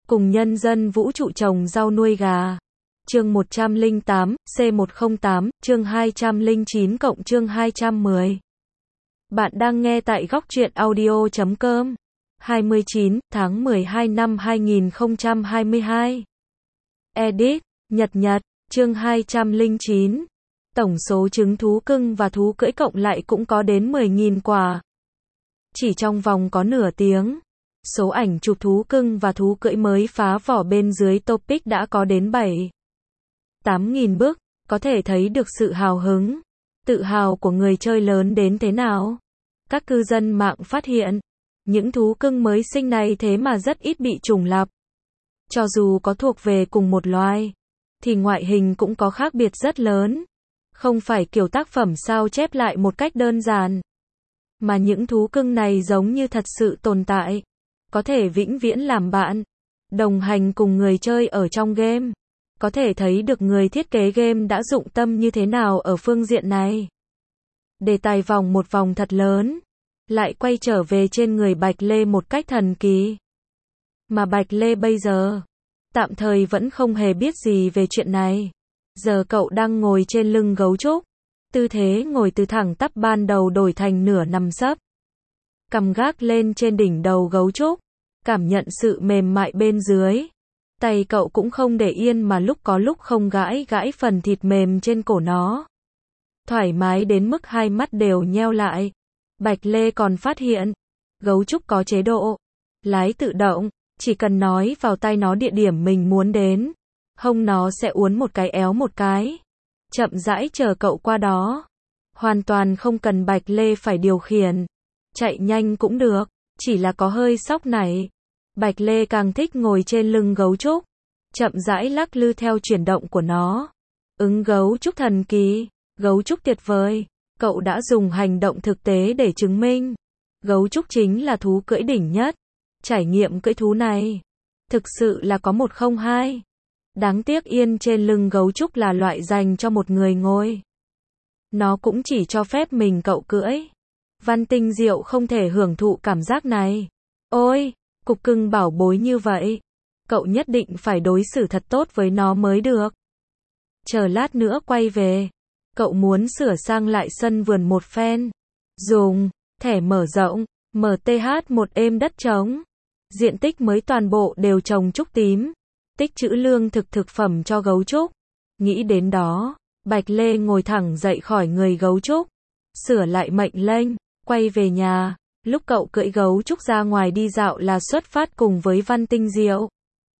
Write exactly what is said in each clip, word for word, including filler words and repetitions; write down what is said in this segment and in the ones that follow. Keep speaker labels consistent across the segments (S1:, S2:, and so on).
S1: Cùng nhân dân vũ trụ trồng rau nuôi gà. Chương một trăm lẻ tám, C một không tám, chương hai trăm lẻ chín cộng chương hai trăm mười. Bạn đang nghe tại góc truyện audio chấm com. hai mươi chín tháng mười hai năm hai nghìn không trăm hai mươi hai. Edit, Nhật Nhật, chương hai trăm lẻ chín. Tổng số trứng thú cưng và thú cưỡi cộng lại cũng có đến mười nghìn quả. Chỉ trong vòng có nửa tiếng, số ảnh chụp thú cưng và thú cưỡi mới phá vỏ bên dưới topic đã có đến bảy tám nghìn bức, có thể thấy được sự hào hứng, tự hào của người chơi lớn đến thế nào. Các cư dân mạng phát hiện, những thú cưng mới sinh này thế mà rất ít bị trùng lặp. Cho dù có thuộc về cùng một loài, thì ngoại hình cũng có khác biệt rất lớn. Không phải kiểu tác phẩm sao chép lại một cách đơn giản, mà những thú cưng này giống như thật sự tồn tại, có thể vĩnh viễn làm bạn, đồng hành cùng người chơi ở trong game. Có thể thấy được người thiết kế game đã dụng tâm như thế nào ở phương diện này. Đề tài vòng một vòng thật lớn, lại quay trở về trên người Bạch Lê một cách thần kỳ. Mà Bạch Lê bây giờ, tạm thời vẫn không hề biết gì về chuyện này. Giờ cậu đang ngồi trên lưng gấu trúc. Tư thế ngồi từ thẳng tắp ban đầu đổi thành nửa nằm sấp. Cằm gác lên trên đỉnh đầu gấu trúc, cảm nhận sự mềm mại bên dưới. Tay cậu cũng không để yên mà lúc có lúc không gãi gãi phần thịt mềm trên cổ nó. Thoải mái đến mức hai mắt đều nheo lại. Bạch Lê còn phát hiện, gấu trúc có chế độ lái tự động, chỉ cần nói vào tai nó địa điểm mình muốn đến, hông nó sẽ uốn một cái éo một cái, chậm rãi chờ cậu qua đó. Hoàn toàn không cần Bạch Lê phải điều khiển, chạy nhanh cũng được, chỉ là có hơi sóc nảy. Bạch Lê càng thích ngồi trên lưng gấu trúc, chậm rãi lắc lư theo chuyển động của nó. Ứng gấu trúc thần kỳ, gấu trúc tuyệt vời, cậu đã dùng hành động thực tế để chứng minh. Gấu trúc chính là thú cưỡi đỉnh nhất. Trải nghiệm cưỡi thú này, thực sự là có một không hai. Đáng tiếc yên trên lưng gấu trúc là loại dành cho một người ngồi. Nó cũng chỉ cho phép mình cậu cưỡi. Văn Tinh Diệu không thể hưởng thụ cảm giác này. Ôi, cục cưng bảo bối như vậy, cậu nhất định phải đối xử thật tốt với nó mới được. Chờ lát nữa quay về, cậu muốn sửa sang lại sân vườn một phen. Dùng thẻ mở rộng, M T H một êm đất trống. Diện tích mới toàn bộ đều trồng trúc tím. Tích trữ lương thực thực phẩm cho gấu trúc. Nghĩ đến đó, Bạch Lê ngồi thẳng dậy khỏi người gấu trúc, sửa lại mệnh lệnh, quay về nhà. Lúc cậu cưỡi gấu trúc ra ngoài đi dạo là xuất phát cùng với Văn Tinh Diệu.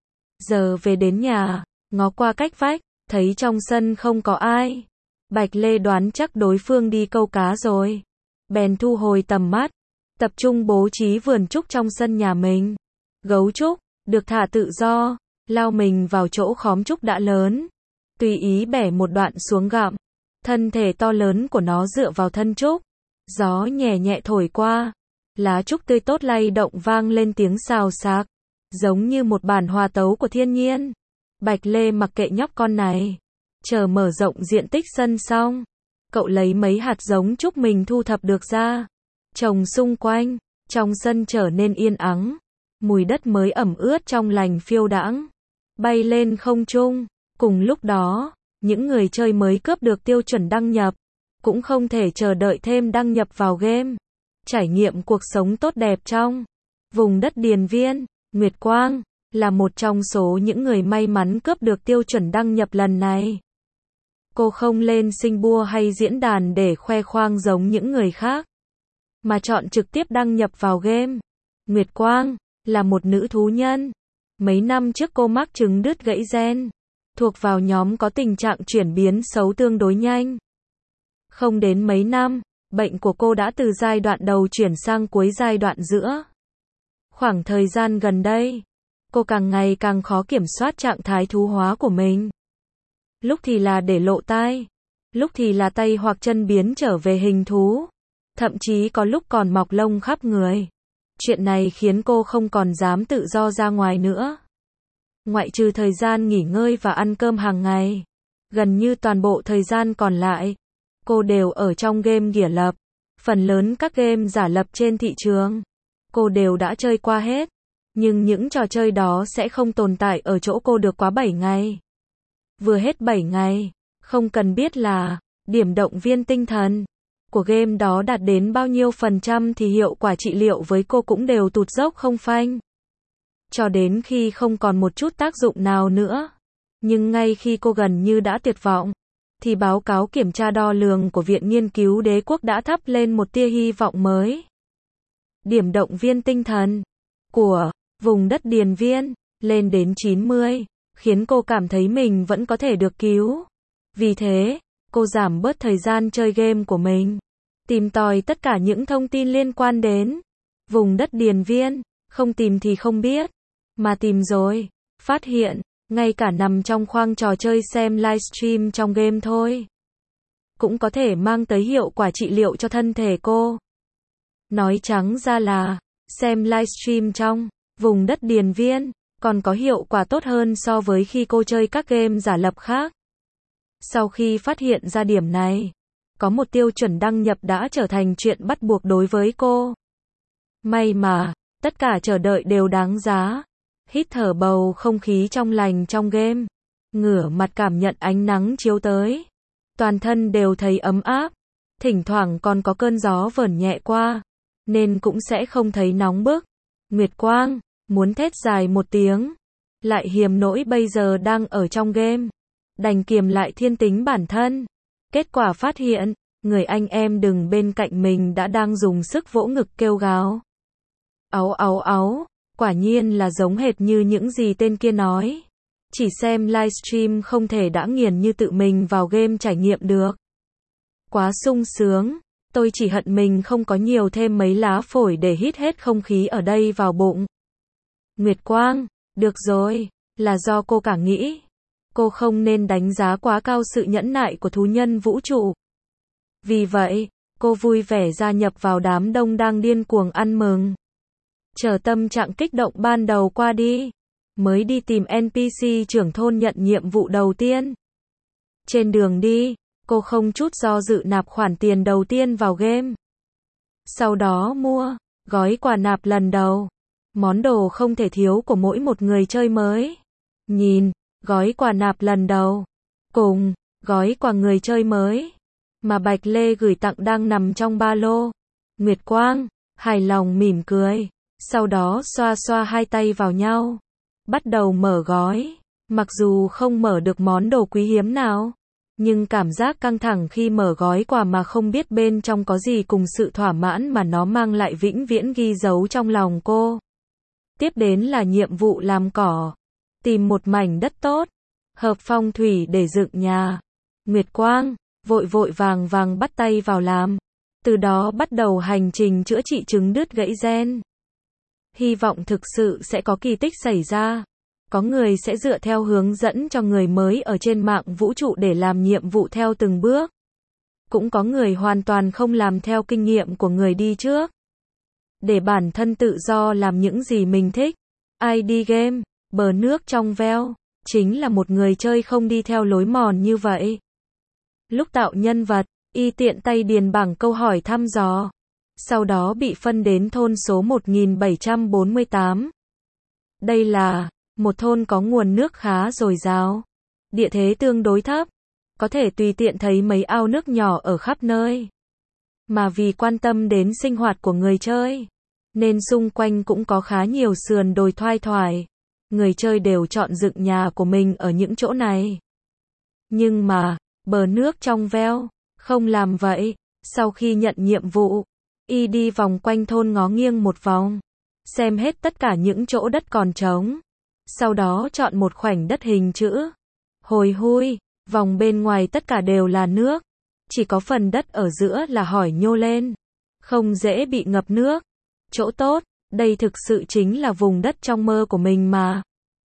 S1: Giờ về đến nhà, ngó qua cách vách, thấy trong sân không có ai. Bạch Lê đoán chắc đối phương đi câu cá rồi. Bèn thu hồi tầm mắt, tập trung bố trí vườn trúc trong sân nhà mình. Gấu trúc được thả tự do, lao mình vào chỗ khóm trúc đã lớn, tùy ý bẻ một đoạn xuống gặm. Thân thể to lớn của nó dựa vào thân trúc, gió nhẹ nhẹ thổi qua, lá trúc tươi tốt lay động vang lên tiếng xào xạc, giống như một bản hòa tấu của thiên nhiên. Bạch Lê mặc kệ nhóc con này, chờ mở rộng diện tích sân xong, cậu lấy mấy hạt giống trúc mình thu thập được ra, trồng xung quanh. Trong sân trở nên yên ắng, mùi đất mới ẩm ướt trong lành phiêu đãng, bay lên không trung. Cùng lúc đó, những người chơi mới cướp được tiêu chuẩn đăng nhập, cũng không thể chờ đợi thêm đăng nhập vào game. Trải nghiệm cuộc sống tốt đẹp trong vùng đất Điền Viên. Nguyệt Quang là một trong số những người may mắn cướp được tiêu chuẩn đăng nhập lần này. Cô không lên sinh bua hay diễn đàn để khoe khoang giống những người khác, mà chọn trực tiếp đăng nhập vào game. Nguyệt Quang là một nữ thú nhân. Mấy năm trước cô mắc chứng đứt gãy gen, thuộc vào nhóm có tình trạng chuyển biến xấu tương đối nhanh. Không đến mấy năm, bệnh của cô đã từ giai đoạn đầu chuyển sang cuối giai đoạn giữa. Khoảng thời gian gần đây, cô càng ngày càng khó kiểm soát trạng thái thú hóa của mình. Lúc thì là để lộ tai, lúc thì là tay hoặc chân biến trở về hình thú, thậm chí có lúc còn mọc lông khắp người. Chuyện này khiến cô không còn dám tự do ra ngoài nữa. Ngoại trừ thời gian nghỉ ngơi và ăn cơm hàng ngày, gần như toàn bộ thời gian còn lại, cô đều ở trong game ghỉa lập. Phần lớn các game giả lập trên thị trường, cô đều đã chơi qua hết. Nhưng những trò chơi đó sẽ không tồn tại ở chỗ cô được quá bảy ngày. Vừa hết bảy ngày, không cần biết là điểm động viên tinh thần của game đó đạt đến bao nhiêu phần trăm thì hiệu quả trị liệu với cô cũng đều tụt dốc không phanh. Cho đến khi không còn một chút tác dụng nào nữa. Nhưng ngay khi cô gần như đã tuyệt vọng, thì báo cáo kiểm tra đo lường của Viện Nghiên cứu Đế quốc đã thắp lên một tia hy vọng mới. Điểm động viên tinh thần của vùng đất Điền Viên lên đến chín mươi, khiến cô cảm thấy mình vẫn có thể được cứu. Vì thế, cô giảm bớt thời gian chơi game của mình, tìm tòi tất cả những thông tin liên quan đến vùng đất Điền Viên, không tìm thì không biết, mà tìm rồi, phát hiện, ngay cả nằm trong khoang trò chơi xem livestream trong game thôi, cũng có thể mang tới hiệu quả trị liệu cho thân thể cô. Nói trắng ra là, xem livestream trong vùng đất Điền Viên còn có hiệu quả tốt hơn so với khi cô chơi các game giả lập khác. Sau khi phát hiện ra điểm này, có một tiêu chuẩn đăng nhập đã trở thành chuyện bắt buộc đối với cô. May mà, tất cả chờ đợi đều đáng giá. Hít thở bầu không khí trong lành trong game, ngửa mặt cảm nhận ánh nắng chiếu tới. Toàn thân đều thấy ấm áp, thỉnh thoảng còn có cơn gió vờn nhẹ qua, nên cũng sẽ không thấy nóng bức. Nguyệt Quang, muốn thét dài một tiếng, lại hiềm nỗi bây giờ đang ở trong game. Đành kiềm lại thiên tính bản thân. Kết quả phát hiện, người anh em đừng bên cạnh mình đã đang dùng sức vỗ ngực kêu gào. Áu áu áu, quả nhiên là giống hệt như những gì tên kia nói. Chỉ xem livestream không thể đã nghiền như tự mình vào game trải nghiệm được. Quá sung sướng, tôi chỉ hận mình không có nhiều thêm mấy lá phổi để hít hết không khí ở đây vào bụng. Nguyệt Quang, được rồi, là do cô cả nghĩ. Cô không nên đánh giá quá cao sự nhẫn nại của thú nhân vũ trụ. Vì vậy, cô vui vẻ gia nhập vào đám đông đang điên cuồng ăn mừng. Chờ tâm trạng kích động ban đầu qua đi, mới đi tìm en pê xê trưởng thôn nhận nhiệm vụ đầu tiên. Trên đường đi, cô không chút do dự nạp khoản tiền đầu tiên vào game. Sau đó mua gói quà nạp lần đầu, món đồ không thể thiếu của mỗi một người chơi mới. Nhìn gói quà nạp lần đầu cùng gói quà người chơi mới mà Bạch Lê gửi tặng đang nằm trong ba lô. Nguyệt Quang hài lòng mỉm cười, sau đó xoa xoa hai tay vào nhau, bắt đầu mở gói. Mặc dù không mở được món đồ quý hiếm nào, nhưng cảm giác căng thẳng khi mở gói quà mà không biết bên trong có gì cùng sự thỏa mãn mà nó mang lại vĩnh viễn ghi dấu trong lòng cô. Tiếp đến là nhiệm vụ làm cỏ. Tìm một mảnh đất tốt, hợp phong thủy để dựng nhà. Nguyệt Quang vội vội vàng vàng bắt tay vào làm. Từ đó bắt đầu hành trình chữa trị trứng đứt gãy gen. Hy vọng thực sự sẽ có kỳ tích xảy ra. Có người sẽ dựa theo hướng dẫn cho người mới ở trên mạng vũ trụ để làm nhiệm vụ theo từng bước. Cũng có người hoàn toàn không làm theo kinh nghiệm của người đi trước, để bản thân tự do làm những gì mình thích. i đê Game, bờ nước trong veo, chính là một người chơi không đi theo lối mòn như vậy. Lúc tạo nhân vật, y tiện tay điền bảng câu hỏi thăm dò. Sau đó bị phân đến thôn số một nghìn bảy trăm bốn mươi tám. Đây là một thôn có nguồn nước khá dồi dào, địa thế tương đối thấp, có thể tùy tiện thấy mấy ao nước nhỏ ở khắp nơi. Mà vì quan tâm đến sinh hoạt của người chơi, nên xung quanh cũng có khá nhiều sườn đồi thoai thoải. Người chơi đều chọn dựng nhà của mình ở những chỗ này. Nhưng mà, bờ nước trong veo, không làm vậy. Sau khi nhận nhiệm vụ, y đi vòng quanh thôn ngó nghiêng một vòng, xem hết tất cả những chỗ đất còn trống. Sau đó chọn một khoảnh đất hình chữ. Hồi hui, vòng bên ngoài tất cả đều là nước. Chỉ có phần đất ở giữa là hỏi nhô lên, không dễ bị ngập nước. Chỗ tốt, đây thực sự chính là vùng đất trong mơ của mình mà.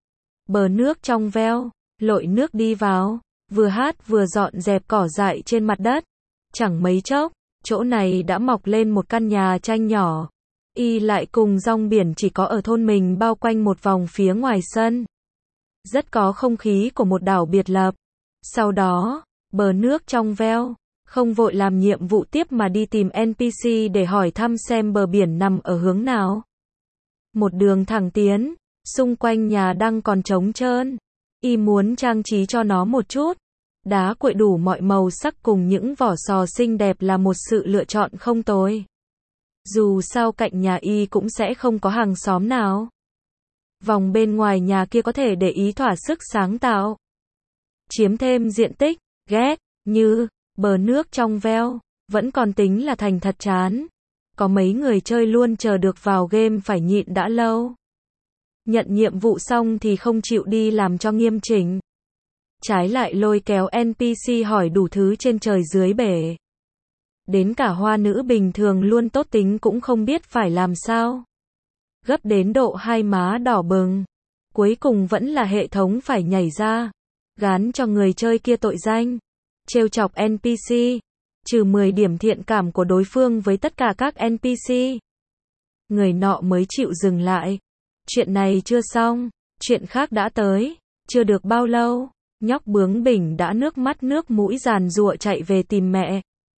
S1: Bờ nước trong veo, lội nước đi vào, vừa hát vừa dọn dẹp cỏ dại trên mặt đất. Chẳng mấy chốc, chỗ này đã mọc lên một căn nhà tranh nhỏ. Y lại cùng rong biển chỉ có ở thôn mình bao quanh một vòng phía ngoài sân. Rất có không khí của một đảo biệt lập. Sau đó, bờ nước trong veo, không vội làm nhiệm vụ tiếp mà đi tìm en pê xê để hỏi thăm xem bờ biển nằm ở hướng nào. Một đường thẳng tiến, xung quanh nhà đang còn trống trơn. Y muốn trang trí cho nó một chút. Đá cuội đủ mọi màu sắc cùng những vỏ sò xinh đẹp là một sự lựa chọn không tồi. Dù sao cạnh nhà Y cũng sẽ không có hàng xóm nào. Vòng bên ngoài nhà kia có thể để ý thỏa sức sáng tạo. Chiếm thêm diện tích, ghét, như, bờ nước trong veo, vẫn còn tính là thành thật chán. Có mấy người chơi luôn chờ được vào game phải nhịn đã lâu. Nhận nhiệm vụ xong thì không chịu đi làm cho nghiêm chỉnh. Trái lại lôi kéo en pê xê hỏi đủ thứ trên trời dưới bể. Đến cả hoa nữ bình thường luôn tốt tính cũng không biết phải làm sao. Gấp đến độ hai má đỏ bừng. Cuối cùng vẫn là hệ thống phải nhảy ra. Gán cho người chơi kia tội danh. Trêu chọc en pê xê. Trừ mười điểm thiện cảm của đối phương với tất cả các en pê xê. Người nọ mới chịu dừng lại. Chuyện này chưa xong. Chuyện khác đã tới. Chưa được bao lâu. Nhóc bướng bỉnh đã nước mắt nước mũi giàn giụa chạy về tìm mẹ.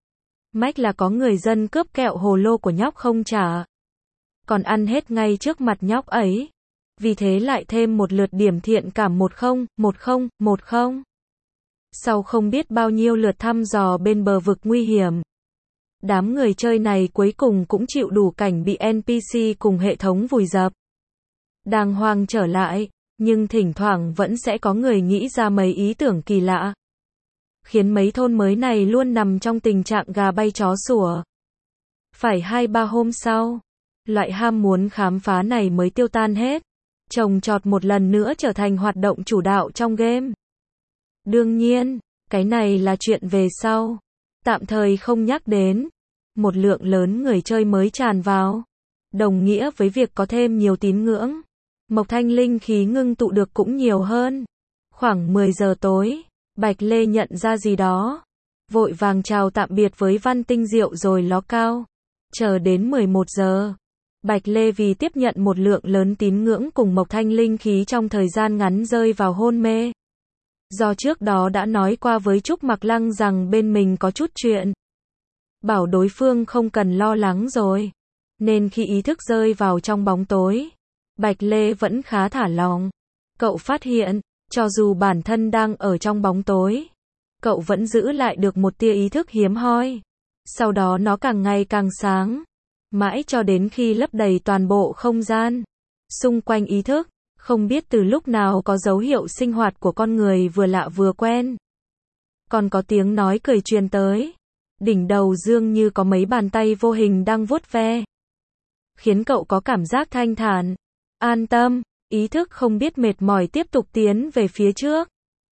S1: Mách là có người dân cướp kẹo hồ lô của nhóc không trả. Còn ăn hết ngay trước mặt nhóc ấy. Vì thế lại thêm một lượt điểm thiện cảm một không, một không, một không. Sau không biết bao nhiêu lượt thăm dò bên bờ vực nguy hiểm. Đám người chơi này cuối cùng cũng chịu đủ cảnh bị en pê xê cùng hệ thống vùi dập. Đàng hoàng trở lại, nhưng thỉnh thoảng vẫn sẽ có người nghĩ ra mấy ý tưởng kỳ lạ. Khiến mấy thôn mới này luôn nằm trong tình trạng gà bay chó sủa. Phải hai ba hôm sau, loại ham muốn khám phá này mới tiêu tan hết. Trồng trọt một lần nữa trở thành hoạt động chủ đạo trong game. Đương nhiên, cái này là chuyện về sau. Tạm thời không nhắc đến. Một lượng lớn người chơi mới tràn vào. Đồng nghĩa với việc có thêm nhiều tín ngưỡng. Mộc thanh linh khí ngưng tụ được cũng nhiều hơn. Khoảng mười giờ tối, Bạch Lê nhận ra gì đó. Vội vàng chào tạm biệt với Văn Tinh Diệu rồi ló cao. Chờ đến mười một giờ. Bạch Lê vì tiếp nhận một lượng lớn tín ngưỡng cùng Mộc thanh linh khí trong thời gian ngắn rơi vào hôn mê. Do trước đó đã nói qua với Trúc Mặc Lăng rằng bên mình có chút chuyện. Bảo đối phương không cần lo lắng rồi. Nên khi ý thức rơi vào trong bóng tối, Bạch Lê vẫn khá thả lòng. Cậu phát hiện, cho dù bản thân đang ở trong bóng tối, cậu vẫn giữ lại được một tia ý thức hiếm hoi. Sau đó nó càng ngày càng sáng, mãi cho đến khi lấp đầy toàn bộ không gian. Xung quanh ý thức, không biết từ lúc nào có dấu hiệu sinh hoạt của con người vừa lạ vừa quen. Còn có tiếng nói cười truyền tới. Đỉnh đầu dương như có mấy bàn tay vô hình đang vuốt ve. Khiến cậu có cảm giác thanh thản. An tâm, ý thức không biết mệt mỏi tiếp tục tiến về phía trước.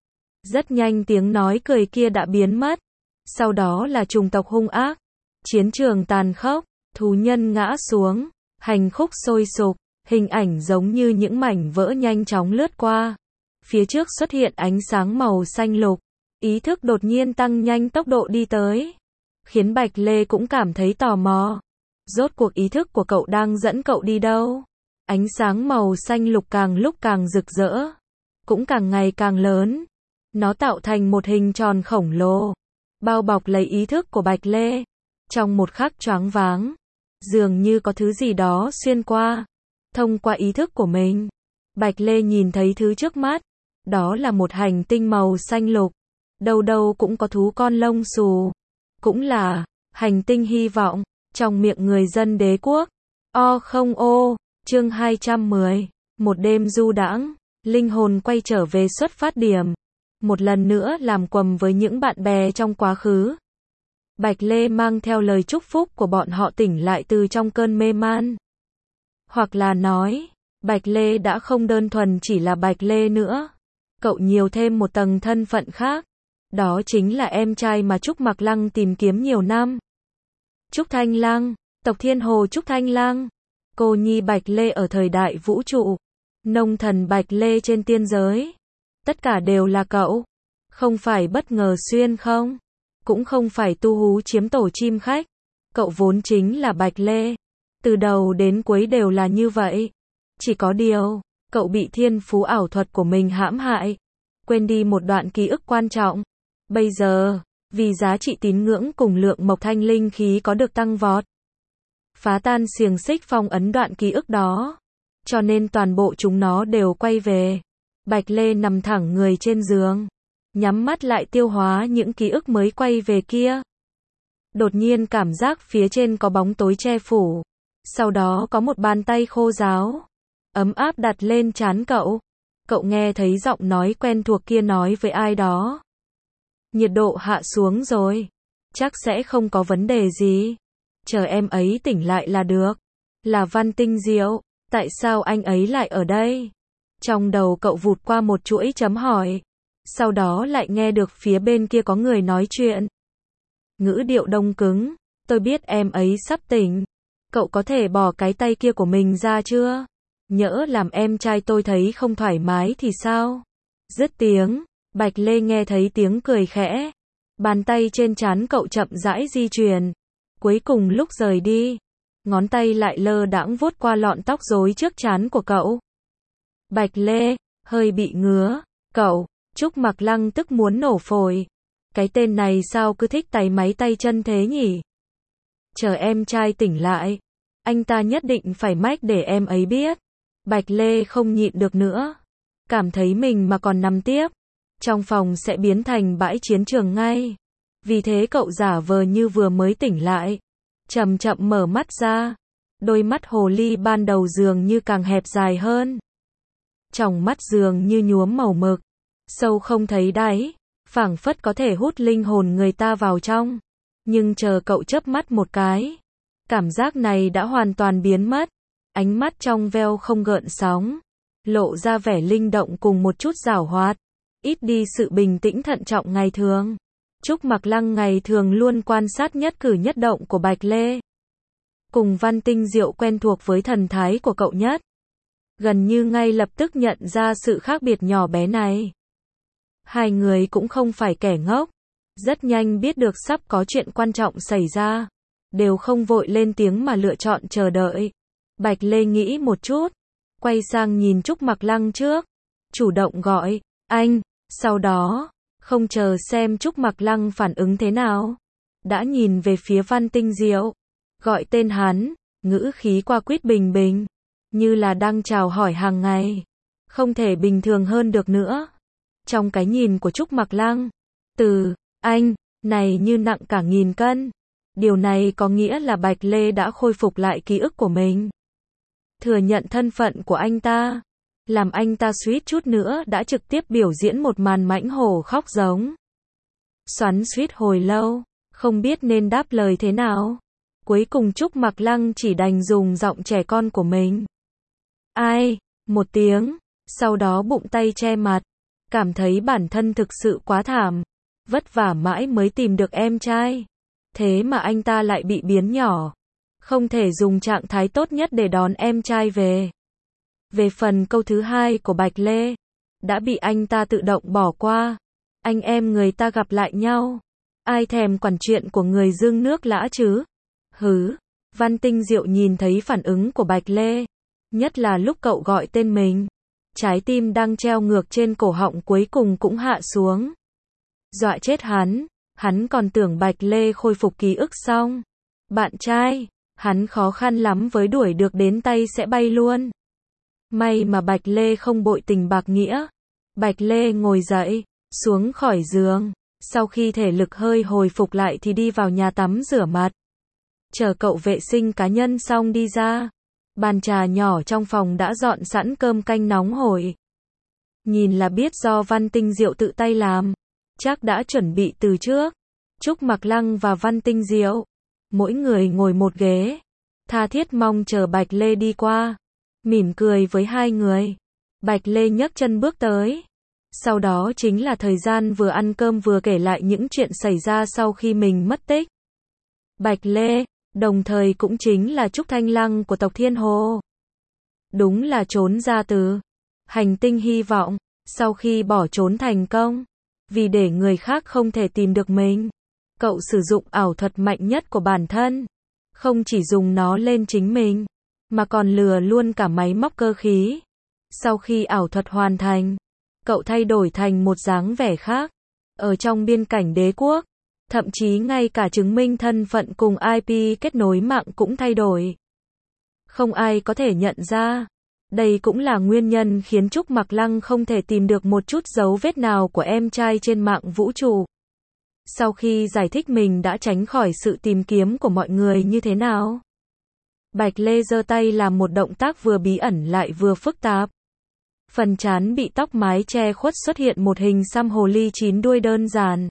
S1: Rất nhanh tiếng nói cười kia đã biến mất. Sau đó là chủng tộc hung ác. Chiến trường tàn khốc, thú nhân ngã xuống, hành khúc sôi sục, hình ảnh giống như những mảnh vỡ nhanh chóng lướt qua. Phía trước xuất hiện ánh sáng màu xanh lục. Ý thức đột nhiên tăng nhanh tốc độ đi tới. Khiến Bạch Lê cũng cảm thấy tò mò. Rốt cuộc ý thức của cậu đang dẫn cậu đi đâu? Ánh sáng màu xanh lục càng lúc càng rực rỡ. Cũng càng ngày càng lớn. Nó tạo thành một hình tròn khổng lồ. Bao bọc lấy ý thức của Bạch Lê. Trong một khắc choáng váng. Dường như có thứ gì đó xuyên qua. Thông qua ý thức của mình. Bạch Lê nhìn thấy thứ trước mắt. Đó là một hành tinh màu xanh lục. Đâu đâu cũng có thú con lông xù. Cũng là hành tinh hy vọng. Trong miệng người dân đế quốc. O không ô. Chương hai trăm mười. Một đêm du đãng. Linh hồn quay trở về xuất phát điểm. Một lần nữa làm quầm với những bạn bè trong quá khứ. Bạch Lê mang theo lời chúc phúc của bọn họ tỉnh lại từ trong cơn mê man. Hoặc là nói, Bạch Lê đã không đơn thuần chỉ là Bạch Lê nữa. Cậu nhiều thêm một tầng thân phận khác. Đó chính là em trai mà Trúc Mặc Lăng tìm kiếm nhiều năm. Trúc Thanh Lăng, tộc Thiên Hồ Trúc Thanh Lăng. Cô nhi Bạch Lê ở thời đại vũ trụ. Nông thần Bạch Lê trên tiên giới. Tất cả đều là cậu. Không phải bất ngờ xuyên không? Cũng không phải tu hú chiếm tổ chim khách. Cậu vốn chính là Bạch Lê. Từ đầu đến cuối đều là như vậy. Chỉ có điều, cậu bị thiên phú ảo thuật của mình hãm hại. Quên đi một đoạn ký ức quan trọng. Bây giờ, vì giá trị tín ngưỡng cùng lượng mộc thanh linh khí có được tăng vọt. Phá tan xiềng xích phong ấn đoạn ký ức đó. cho nên toàn bộ chúng nó đều quay về. Bạch Lê nằm thẳng người trên giường, nhắm mắt lại tiêu hóa những ký ức mới quay về kia. Đột nhiên cảm giác phía trên có bóng tối che phủ. Sau đó có một bàn tay khô ráo, ấm áp đặt lên trán cậu. Cậu nghe thấy giọng nói quen thuộc kia nói với ai đó. Nhiệt độ hạ xuống rồi. Chắc sẽ không có vấn đề gì. Chờ em ấy tỉnh lại là được. Là Văn Tinh Diệu. Tại sao anh ấy lại ở đây? Trong đầu cậu vụt qua một chuỗi chấm hỏi. Sau đó lại nghe được phía bên kia có người nói chuyện. Ngữ điệu đông cứng. Tôi biết em ấy sắp tỉnh. Cậu có thể bỏ cái tay kia của mình ra chưa? Nhỡ làm em trai tôi thấy không thoải mái thì sao? Dứt tiếng, Bạch Lê nghe thấy tiếng cười khẽ. Bàn tay trên trán cậu chậm rãi di chuyển. Cuối cùng lúc rời đi, ngón tay lại lơ đãng vuốt qua lọn tóc rối trước trán của cậu. Bạch Lê, hơi bị ngứa. Cậu, Trúc Mặc Lăng tức muốn nổ phổi. Cái tên này sao cứ thích tay máy tay chân thế nhỉ? Chờ em trai tỉnh lại, anh ta nhất định phải mách để em ấy biết. Bạch Lê không nhịn được nữa. Cảm thấy mình mà còn nằm tiếp, trong phòng sẽ biến thành bãi chiến trường ngay. Vì thế cậu giả vờ như vừa mới tỉnh lại. Chậm chậm mở mắt ra. Đôi mắt hồ ly ban đầu dường như càng hẹp dài hơn. Tròng mắt dường như nhuốm màu mực. Sâu không thấy đáy. Phảng phất có thể hút linh hồn người ta vào trong. Nhưng chờ cậu chớp mắt một cái. Cảm giác này đã hoàn toàn biến mất. Ánh mắt trong veo không gợn sóng. Lộ ra vẻ linh động cùng một chút giảo hoạt. Ít đi sự bình tĩnh thận trọng ngày thường. Trúc Mặc Lăng ngày thường luôn quan sát nhất cử nhất động của Bạch Lê. Cùng Văn Tinh Diệu quen thuộc với thần thái của cậu nhất. Gần như ngay lập tức nhận ra sự khác biệt nhỏ bé này. Hai người cũng không phải kẻ ngốc. Rất nhanh biết được sắp có chuyện quan trọng xảy ra. Đều không vội lên tiếng mà lựa chọn chờ đợi. Bạch Lê nghĩ một chút. Quay sang nhìn Trúc Mặc Lăng trước. Chủ động gọi, anh. Sau đó, không chờ xem Trúc Mặc Lăng phản ứng thế nào. Đã nhìn về phía Văn Tinh Diệu. Gọi tên hắn, ngữ khí qua quýt bình bình. Như là đang chào hỏi hàng ngày. Không thể bình thường hơn được nữa. Trong cái nhìn của Trúc Mặc Lăng, từ anh này như nặng cả nghìn cân. Điều này có nghĩa là Bạch Lê đã khôi phục lại ký ức của mình. Thừa nhận thân phận của anh ta. Làm anh ta suýt chút nữa đã trực tiếp biểu diễn một màn mãnh hổ khóc giống. Xoắn suýt hồi lâu, không biết nên đáp lời thế nào. Cuối cùng Trúc Mặc Lăng chỉ đành dùng giọng trẻ con của mình. Ai? Một tiếng. Sau đó bụng tay che mặt. Cảm thấy bản thân thực sự quá thảm. Vất vả mãi mới tìm được em trai. Thế mà anh ta lại bị biến nhỏ. Không thể dùng trạng thái tốt nhất để đón em trai về. Về phần câu thứ hai của Bạch Lê, đã bị anh ta tự động bỏ qua. Anh em người ta gặp lại nhau. Ai thèm quản chuyện của người dương nước lã chứ? Hứ. Văn Tinh Diệu nhìn thấy phản ứng của Bạch Lê. Nhất là lúc cậu gọi tên mình. Trái tim đang treo ngược trên cổ họng cuối cùng cũng hạ xuống. Dọa chết hắn. Hắn còn tưởng Bạch Lê khôi phục ký ức xong. Bạn trai. Hắn khó khăn lắm với đuổi được đến tay sẽ bay luôn. May mà Bạch Lê không bội tình bạc nghĩa. Bạch Lê ngồi dậy, xuống khỏi giường. Sau khi thể lực hơi hồi phục lại thì đi vào nhà tắm rửa mặt. Chờ cậu vệ sinh cá nhân xong đi ra. Bàn trà nhỏ trong phòng đã dọn sẵn cơm canh nóng hổi. Nhìn là biết do Văn Tinh Diệu tự tay làm. Chắc đã chuẩn bị từ trước. Trúc Mặc Lăng và Văn Tinh Diệu. Mỗi người ngồi một ghế. Tha thiết mong chờ Bạch Lê đi qua. Mỉm cười với hai người. Bạch Lê nhấc chân bước tới. Sau đó chính là thời gian vừa ăn cơm vừa kể lại những chuyện xảy ra sau khi mình mất tích. Bạch Lê, đồng thời cũng chính là Trúc Thanh Lăng của tộc Thiên Hồ. Đúng là trốn ra từ hành tinh hy vọng. Sau khi bỏ trốn thành công, vì để người khác không thể tìm được mình, cậu sử dụng ảo thuật mạnh nhất của bản thân. Không chỉ dùng nó lên chính mình, mà còn lừa luôn cả máy móc cơ khí. Sau khi ảo thuật hoàn thành, cậu thay đổi thành một dáng vẻ khác. Ở trong biên cảnh đế quốc, thậm chí ngay cả chứng minh thân phận cùng i pê kết nối mạng cũng thay đổi. Không ai có thể nhận ra. Đây cũng là nguyên nhân khiến Trúc Mặc Lăng không thể tìm được một chút dấu vết nào của em trai trên mạng vũ trụ. Sau khi giải thích mình đã tránh khỏi sự tìm kiếm của mọi người như thế nào, Bạch Lê giơ tay làm một động tác vừa bí ẩn lại vừa phức tạp. Phần trán bị tóc mái che khuất xuất hiện một hình xăm hồ ly chín đuôi đơn giản.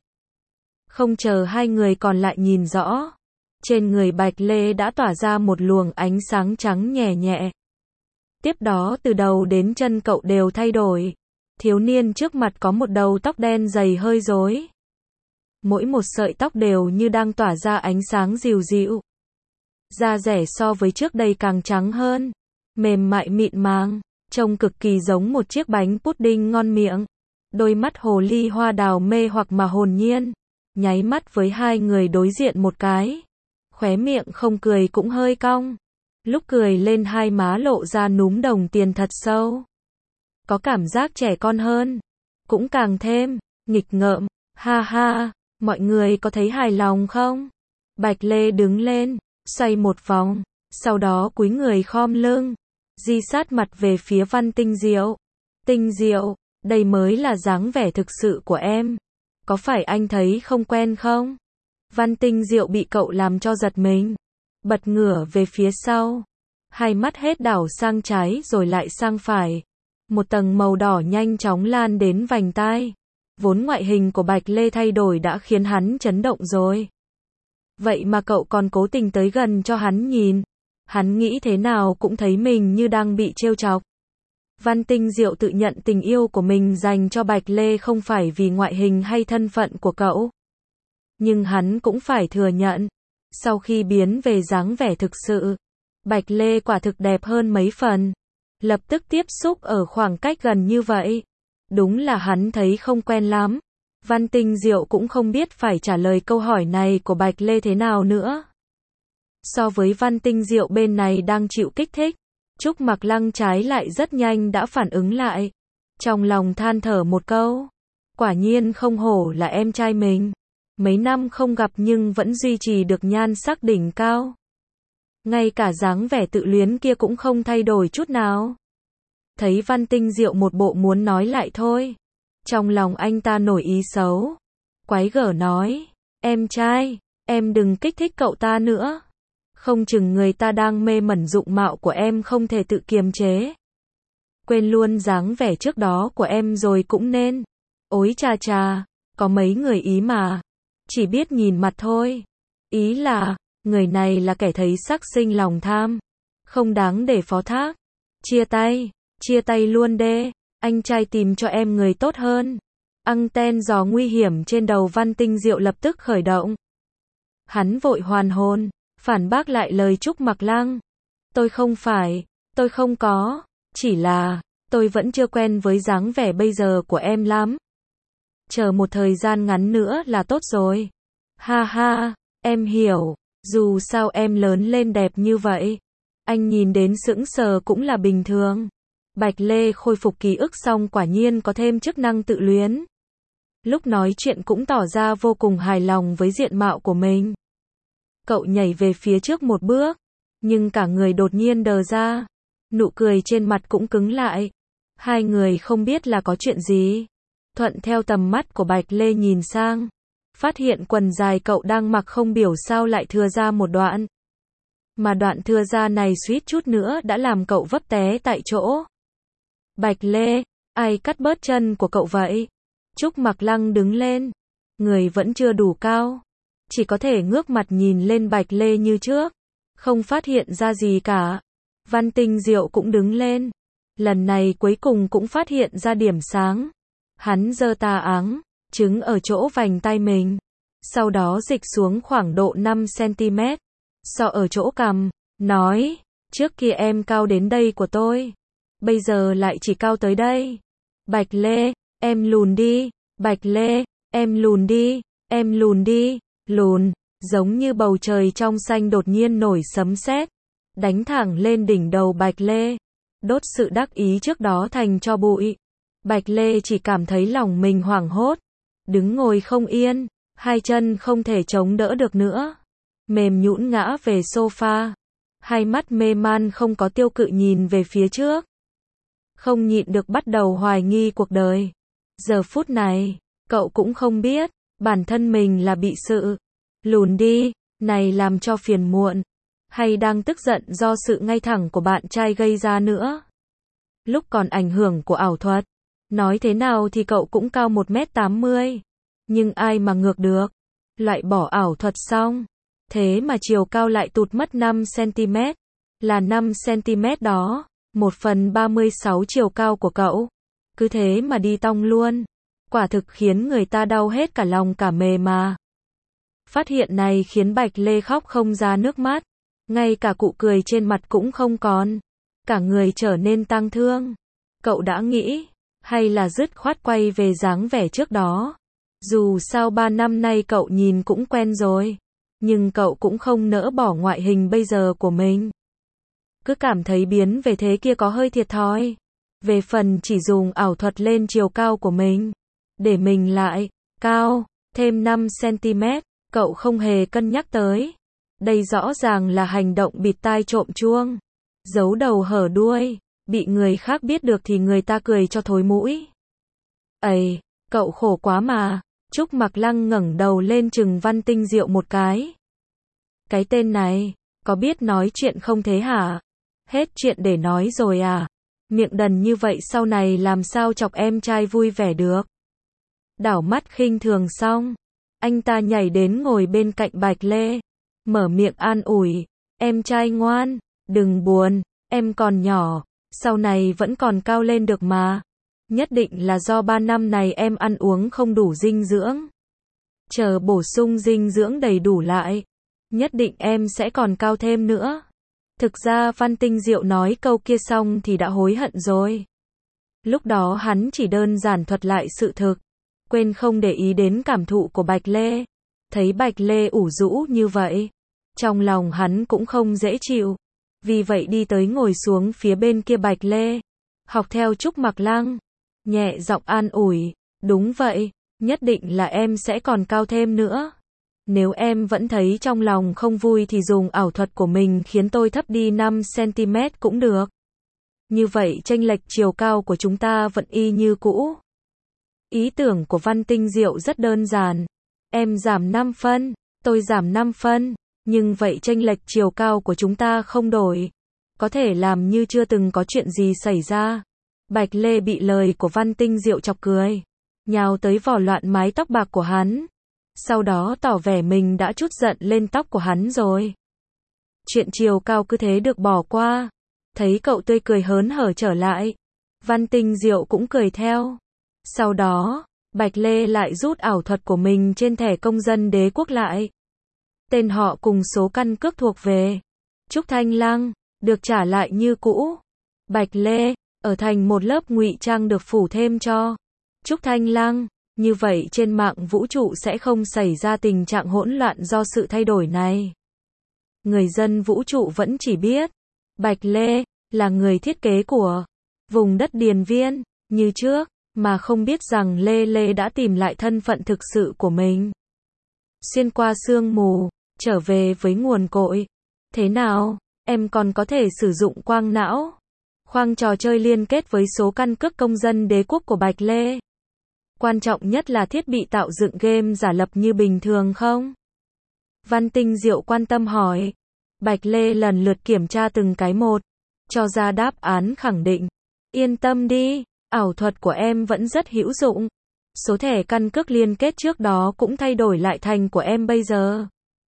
S1: Không chờ hai người còn lại nhìn rõ, trên người Bạch Lê đã tỏa ra một luồng ánh sáng trắng nhẹ nhẹ. Tiếp đó từ đầu đến chân cậu đều thay đổi. Thiếu niên trước mặt có một đầu tóc đen dày hơi rối. Mỗi một sợi tóc đều như đang tỏa ra ánh sáng dịu dịu. Da rẻ so với trước đây càng trắng hơn, mềm mại mịn màng, trông cực kỳ giống một chiếc bánh pudding ngon miệng. Đôi mắt hồ ly hoa đào mê hoặc mà hồn nhiên, nháy mắt với hai người đối diện một cái. Khóe miệng không cười cũng hơi cong. Lúc cười lên hai má lộ ra núm đồng tiền thật sâu. Có cảm giác trẻ con hơn, cũng càng thêm nghịch ngợm. Ha ha, mọi người có thấy hài lòng không? Bạch Lê đứng lên, xoay một vòng, sau đó cúi người khom lưng, di sát mặt về phía Văn Tinh Diệu. Tinh Diệu, đây mới là dáng vẻ thực sự của em. Có phải anh thấy không quen không? Văn Tinh Diệu bị cậu làm cho giật mình, bật ngửa về phía sau, hai mắt hết đảo sang trái rồi lại sang phải. Một tầng màu đỏ nhanh chóng lan đến vành tai. Vốn ngoại hình của Bạch Lê thay đổi đã khiến hắn chấn động rồi. Vậy mà cậu còn cố tình tới gần cho hắn nhìn. Hắn nghĩ thế nào cũng thấy mình như đang bị trêu chọc. Văn Tinh Diệu tự nhận tình yêu của mình dành cho Bạch Lê không phải vì ngoại hình hay thân phận của cậu. Nhưng hắn cũng phải thừa nhận, sau khi biến về dáng vẻ thực sự, Bạch Lê quả thực đẹp hơn mấy phần. Lập tức tiếp xúc ở khoảng cách gần như vậy, đúng là hắn thấy không quen lắm. Văn Tinh Diệu cũng không biết phải trả lời câu hỏi này của Bạch Lê thế nào nữa. So với Văn Tinh Diệu bên này đang chịu kích thích, Trúc Mặc Lăng trái lại rất nhanh đã phản ứng lại. Trong lòng than thở một câu, quả nhiên không hổ là em trai mình. Mấy năm không gặp nhưng vẫn duy trì được nhan sắc đỉnh cao. Ngay cả dáng vẻ tự luyến kia cũng không thay đổi chút nào. Thấy Văn Tinh Diệu một bộ muốn nói lại thôi, trong lòng anh ta nổi ý xấu. Quái gở nói, em trai, em đừng kích thích cậu ta nữa. Không chừng người ta đang mê mẩn dụng mạo của em không thể tự kiềm chế. Quên luôn dáng vẻ trước đó của em rồi cũng nên. Ối cha cha, có mấy người ý mà, chỉ biết nhìn mặt thôi. Ý là, người này là kẻ thấy sắc sinh lòng tham, không đáng để phó thác. Chia tay, chia tay luôn đê, anh trai tìm cho em người tốt hơn. Anten gió nguy hiểm trên đầu Văn Tinh Diệu lập tức khởi động. Hắn vội hoàn hồn, phản bác lại lời Trúc Mặc Lăng. Tôi không phải, tôi không có, chỉ là, tôi vẫn chưa quen với dáng vẻ bây giờ của em lắm. Chờ một thời gian ngắn nữa là tốt rồi. Ha ha, em hiểu, dù sao em lớn lên đẹp như vậy, anh nhìn đến sững sờ cũng là bình thường. Bạch Lê khôi phục ký ức xong quả nhiên có thêm chức năng tự luyến. Lúc nói chuyện cũng tỏ ra vô cùng hài lòng với diện mạo của mình. Cậu nhảy về phía trước một bước, nhưng cả người đột nhiên đờ ra, nụ cười trên mặt cũng cứng lại. Hai người không biết là có chuyện gì. Thuận theo tầm mắt của Bạch Lê nhìn sang, phát hiện quần dài cậu đang mặc không biểu sao lại thừa ra một đoạn. Mà đoạn thừa ra này suýt chút nữa đã làm cậu vấp té tại chỗ. Bạch Lê, ai cắt bớt chân của cậu vậy? Trúc Mặc Lăng đứng lên, người vẫn chưa đủ cao, chỉ có thể ngước mặt nhìn lên Bạch Lê như trước, không phát hiện ra gì cả. Văn Tinh Diệu cũng đứng lên, lần này cuối cùng cũng phát hiện ra điểm sáng. Hắn giơ tà áng, trứng ở chỗ vành tay mình, sau đó dịch xuống khoảng độ năm xăng-ti-mét, sọ ở chỗ cằm, nói, trước kia em cao đến đây của tôi, bây giờ lại chỉ cao tới đây. Bạch Lê, em lùn đi, Bạch Lê, em lùn đi, em lùn đi, lùn, giống như bầu trời trong xanh đột nhiên nổi sấm sét, đánh thẳng lên đỉnh đầu Bạch Lê, đốt sự đắc ý trước đó thành tro bụi. Bạch Lê chỉ cảm thấy lòng mình hoảng hốt, đứng ngồi không yên, hai chân không thể chống đỡ được nữa, mềm nhũn ngã về sofa, hai mắt mê man không có tiêu cự nhìn về phía trước. không nhịn được bắt đầu hoài nghi cuộc đời. Giờ phút này, cậu cũng không biết, bản thân mình là bị sự lùn đi này làm cho phiền muộn, hay đang tức giận do sự ngay thẳng của bạn trai gây ra nữa. Lúc còn ảnh hưởng của ảo thuật, nói thế nào thì cậu cũng cao một mét tám mươi, nhưng ai mà ngược được. Loại bỏ ảo thuật xong, thế mà chiều cao lại tụt mất năm xăng-ti-mét, là năm xăng-ti-mét đó, một phần ba mươi sáu chiều cao của cậu. Cứ thế mà đi tong luôn, quả thực khiến người ta đau hết cả lòng cả mề mà. Phát hiện này khiến Bạch Lê khóc không ra nước mắt, ngay cả cụ cười trên mặt cũng không còn, cả người trở nên tang thương. Cậu đã nghĩ, hay là dứt khoát quay về dáng vẻ trước đó. Dù sao ba năm nay cậu nhìn cũng quen rồi, nhưng cậu cũng không nỡ bỏ ngoại hình bây giờ của mình. Cứ cảm thấy biến về thế kia có hơi thiệt thòi. Về phần chỉ dùng ảo thuật lên chiều cao của mình, để mình lại cao thêm năm xăng-ti-mét, cậu không hề cân nhắc tới. Đây rõ ràng là hành động bịt tai trộm chuông, giấu đầu hở đuôi, bị người khác biết được thì người ta cười cho thối mũi. Ây, cậu khổ quá mà. Trúc Mặc Lăng ngẩng đầu lên chừng Văn Tinh Diệu một cái. Cái tên này, có biết nói chuyện không thế hả? Hết chuyện để nói rồi à? Miệng đần như vậy sau này làm sao chọc em trai vui vẻ được? Đảo mắt khinh thường xong, anh ta nhảy đến ngồi bên cạnh Bạch Lê, mở miệng an ủi, em trai ngoan, đừng buồn, em còn nhỏ, sau này vẫn còn cao lên được mà. Nhất định là do ba năm này em ăn uống không đủ dinh dưỡng. Chờ bổ sung dinh dưỡng đầy đủ lại, nhất định em sẽ còn cao thêm nữa. Thực ra Văn Tinh Diệu nói câu kia xong thì đã hối hận rồi. Lúc đó hắn chỉ đơn giản thuật lại sự thực, quên không để ý đến cảm thụ của Bạch Lê. Thấy Bạch Lê ủ rũ như vậy, trong lòng hắn cũng không dễ chịu. Vì vậy đi tới ngồi xuống phía bên kia Bạch Lê, học theo Trúc Mặc Lăng, nhẹ giọng an ủi, đúng vậy, nhất định là em sẽ còn cao thêm nữa. Nếu em vẫn thấy trong lòng không vui thì dùng ảo thuật của mình khiến tôi thấp đi năm xăng-ti-mét cũng được. Như vậy chênh lệch chiều cao của chúng ta vẫn y như cũ. Ý tưởng của Văn Tinh Diệu rất đơn giản. Em giảm năm phân, tôi giảm năm phân, nhưng vậy chênh lệch chiều cao của chúng ta không đổi. Có thể làm như chưa từng có chuyện gì xảy ra. Bạch Lê bị lời của Văn Tinh Diệu chọc cười, nhào tới vò loạn mái tóc bạc của hắn. Sau đó tỏ vẻ mình đã trút giận lên tóc của hắn rồi. Chuyện chiều cao cứ thế được bỏ qua. Thấy cậu tươi cười hớn hở trở lại, Văn Tinh Diệu cũng cười theo. Sau đó, Bạch Lê lại rút ảo thuật của mình trên thẻ công dân đế quốc lại. Tên họ cùng số căn cước thuộc về Trúc Thanh Lăng, được trả lại như cũ. Bạch Lê, ở thành một lớp ngụy trang được phủ thêm cho Trúc Thanh Lăng. Như vậy trên mạng vũ trụ sẽ không xảy ra tình trạng hỗn loạn do sự thay đổi này. Người dân vũ trụ vẫn chỉ biết Bạch Lê là người thiết kế của vùng đất Điền Viên như trước, mà không biết rằng Lê Lê đã tìm lại thân phận thực sự của mình. Xuyên qua sương mù, trở về với nguồn cội. Thế nào, em còn có thể sử dụng quang não, khoang trò chơi liên kết với số căn cước công dân đế quốc của Bạch Lê? Quan trọng nhất là thiết bị tạo dựng game giả lập như bình thường không? Văn Tinh Diệu quan tâm hỏi. Bạch Lê lần lượt kiểm tra từng cái một, cho ra đáp án khẳng định. Yên tâm đi, ảo thuật của em vẫn rất hữu dụng. Số thẻ căn cước liên kết trước đó cũng thay đổi lại thành của em bây giờ.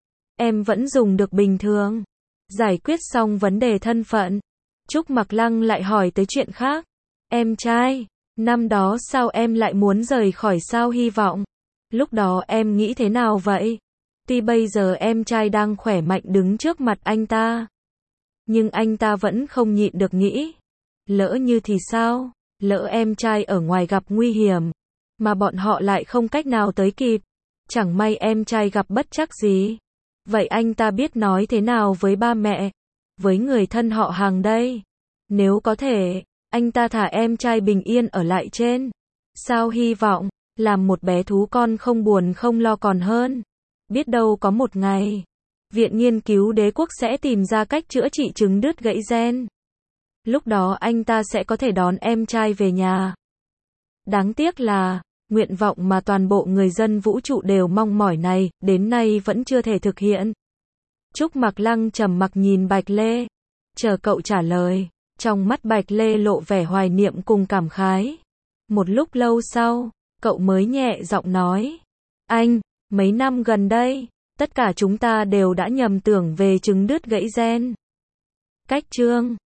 S1: Em vẫn dùng được bình thường. Giải quyết xong vấn đề thân phận, Trúc Mặc Lăng lại hỏi tới chuyện khác. Em trai, năm đó sao em lại muốn rời khỏi sao hy vọng? Lúc đó em nghĩ thế nào vậy? Tuy bây giờ em trai đang khỏe mạnh đứng trước mặt anh ta, nhưng anh ta vẫn không nhịn được nghĩ. Lỡ như thì sao? Lỡ em trai ở ngoài gặp nguy hiểm, mà bọn họ lại không cách nào tới kịp. Chẳng may em trai gặp bất trắc gì. Vậy anh ta biết nói thế nào với ba mẹ, với người thân họ hàng đây? Nếu có thể, anh ta thả em trai bình yên ở lại trên sao hy vọng, làm một bé thú con không buồn không lo còn hơn. Biết đâu có một ngày, Viện Nghiên cứu Đế quốc sẽ tìm ra cách chữa trị chứng đứt gãy gen. Lúc đó anh ta sẽ có thể đón em trai về nhà. Đáng tiếc là, nguyện vọng mà toàn bộ người dân vũ trụ đều mong mỏi này, đến nay vẫn chưa thể thực hiện. Trúc Mặc Lăng trầm mặc nhìn Bạch Lê. Chờ cậu trả lời. Trong mắt Bạch Lê lộ vẻ hoài niệm cùng cảm khái. Một lúc lâu sau, cậu mới nhẹ giọng nói. Anh, mấy năm gần đây, tất cả chúng ta đều đã nhầm tưởng về trứng đứt gãy gen. Cách chương